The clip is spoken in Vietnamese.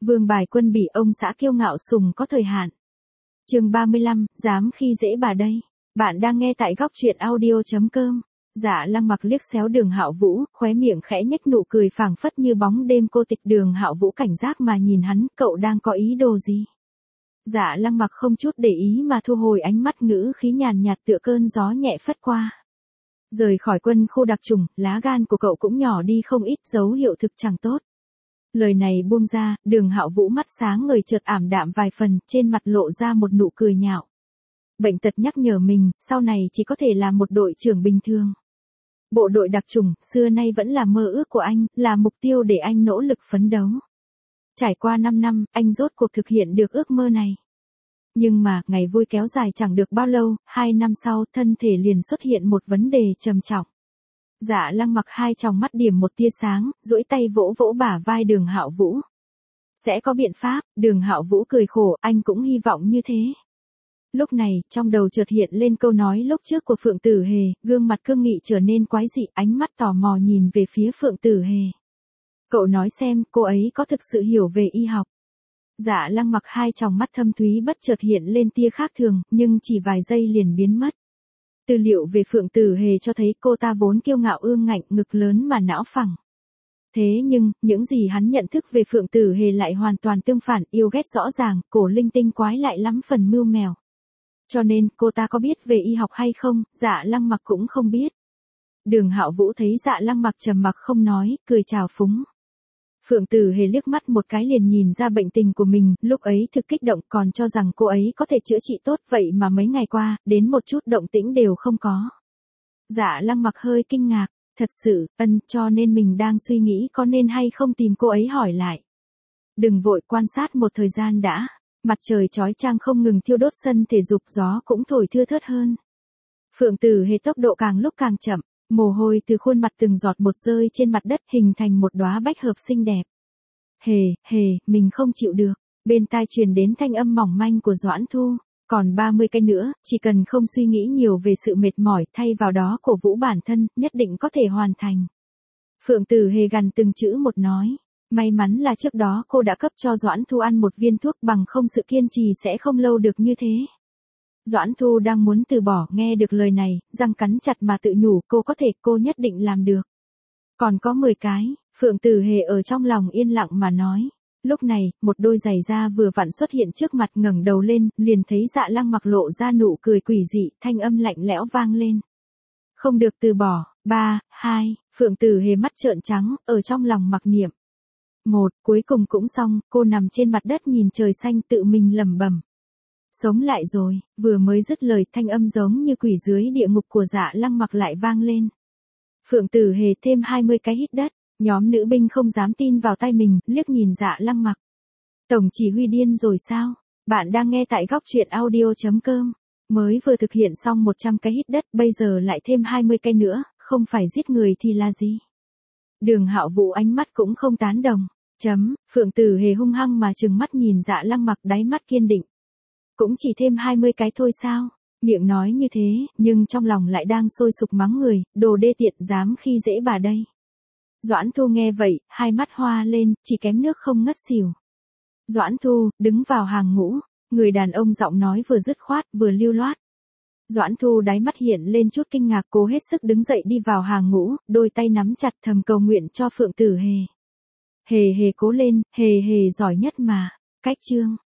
Vương Bài Quân bị ông xã kiêu ngạo sùng có thời hạn. Chương 35, dám khi dễ bà đây. Bạn đang nghe tại góc truyện audio.com. Dạ Lăng Mặc liếc xéo Đường Hạo Vũ, khóe miệng khẽ nhếch nụ cười phảng phất như bóng đêm cô tịch. Đường Hạo Vũ cảnh giác mà nhìn hắn, cậu đang có ý đồ gì? Dạ Lăng Mặc không chút để ý mà thu hồi ánh mắt, ngữ khí nhàn nhạt tựa cơn gió nhẹ phất qua. Rời khỏi quân khu đặc chủng, lá gan của cậu cũng nhỏ đi không ít, dấu hiệu thực chẳng tốt. Lời này buông ra, Đường Hạo Vũ mắt sáng ngời chợt ảm đạm vài phần, trên mặt lộ ra một nụ cười nhạo. Bệnh tật nhắc nhở mình, sau này chỉ có thể là một đội trưởng bình thường. Bộ đội đặc chủng, xưa nay vẫn là mơ ước của anh, là mục tiêu để anh nỗ lực phấn đấu. Trải qua 5 năm, anh rốt cuộc thực hiện được ước mơ này. Nhưng mà, ngày vui kéo dài chẳng được bao lâu, 2 năm sau, thân thể liền xuất hiện một vấn đề trầm trọng. Dạ Lăng Mặc hai tròng mắt điểm một tia sáng, duỗi tay vỗ vỗ bả vai Đường Hạo Vũ. Sẽ có biện pháp. Đường Hạo Vũ cười khổ, anh cũng hy vọng như thế. Lúc này, trong đầu chợt hiện lên câu nói lúc trước của Phượng Tử Hề, gương mặt cương nghị trở nên quái dị, ánh mắt tò mò nhìn về phía Phượng Tử Hề. Cậu nói xem, cô ấy có thực sự hiểu về y học? Dạ Lăng Mặc hai tròng mắt thâm thúy bất chợt hiện lên tia khác thường, nhưng chỉ vài giây liền biến mất. Tư liệu về Phượng Tử Hề cho thấy cô ta vốn kiêu ngạo ương ngạnh, ngực lớn mà não phẳng. Thế nhưng, những gì hắn nhận thức về Phượng Tử Hề lại hoàn toàn tương phản, yêu ghét rõ ràng, cổ linh tinh quái lại lắm phần mưu mèo. Cho nên, cô ta có biết về y học hay không, Dạ Lăng Mặc cũng không biết. Đường Hạo Vũ thấy Dạ Lăng Mặc trầm mặc không nói, cười chào phúng. Phượng Tử Hề liếc mắt một cái liền nhìn ra bệnh tình của mình, lúc ấy thực kích động, còn cho rằng cô ấy có thể chữa trị tốt, vậy mà mấy ngày qua, đến một chút động tĩnh đều không có. Dạ Lăng Mặc hơi kinh ngạc, thật sự, cho nên mình đang suy nghĩ có nên hay không tìm cô ấy hỏi lại. Đừng vội, quan sát một thời gian đã. Mặt trời chói chang không ngừng thiêu đốt sân thể dục, gió cũng thổi thưa thớt hơn. Phượng Tử Hề tốc độ càng lúc càng chậm, mồ hôi từ khuôn mặt từng giọt một rơi trên mặt đất, hình thành một đóa bách hợp xinh đẹp. Hề, mình không chịu được. Bên tai truyền đến thanh âm mỏng manh của Doãn Thu. Còn 30 cây nữa, chỉ cần không suy nghĩ nhiều về sự mệt mỏi, thay vào đó cổ vũ bản thân, nhất định có thể hoàn thành. Phượng Tử Hề gằn từng chữ một nói. May mắn là trước đó cô đã cấp cho Doãn Thu ăn một viên thuốc, bằng không sự kiên trì sẽ không lâu được như thế. Doãn Thu đang muốn từ bỏ, nghe được lời này, răng cắn chặt mà tự nhủ, cô có thể, cô nhất định làm được. Còn có 10 cái, Phượng Tử Hề ở trong lòng yên lặng mà nói. Lúc này, một đôi giày da vừa vặn xuất hiện trước mặt, ngẩng đầu lên, liền thấy Dạ Lăng Mặc lộ ra nụ cười quỷ dị, thanh âm lạnh lẽo vang lên. Không được từ bỏ. 3, 2, Phượng Tử Hề mắt trợn trắng, ở trong lòng mặc niệm. 1, cuối cùng cũng xong, cô nằm trên mặt đất nhìn trời xanh tự mình lẩm bẩm. Sống lại rồi, vừa mới dứt lời, thanh âm giống như quỷ dưới địa ngục của Dạ Lăng Mặc lại vang lên. Phượng Tử Hề thêm 20 cái hít đất, nhóm nữ binh không dám tin vào tai mình, liếc nhìn Dạ Lăng Mặc. Tổng chỉ huy điên rồi sao? Bạn đang nghe tại góc truyện audio.com. Mới vừa thực hiện xong 100 cái hít đất, bây giờ lại thêm 20 cái nữa, không phải giết người thì là gì? Đường Hạo Vũ ánh mắt cũng không tán đồng. Phượng Tử Hề hung hăng mà trừng mắt nhìn Dạ Lăng Mặc, đáy mắt kiên định. Cũng chỉ thêm 20 cái thôi sao? Miệng nói như thế, nhưng trong lòng lại đang sôi sục mắng người, đồ đê tiện, dám khi dễ bà đây. Doãn Thu nghe vậy, hai mắt hoa lên, chỉ kém nước không ngất xỉu. Doãn Thu, đứng vào hàng ngũ, người đàn ông giọng nói vừa dứt khoát, vừa lưu loát. Doãn Thu đáy mắt hiện lên chút kinh ngạc, cố hết sức đứng dậy đi vào hàng ngũ, đôi tay nắm chặt thầm cầu nguyện cho Phượng Tử Hề. Hề cố lên, Hề giỏi nhất mà. Cách chương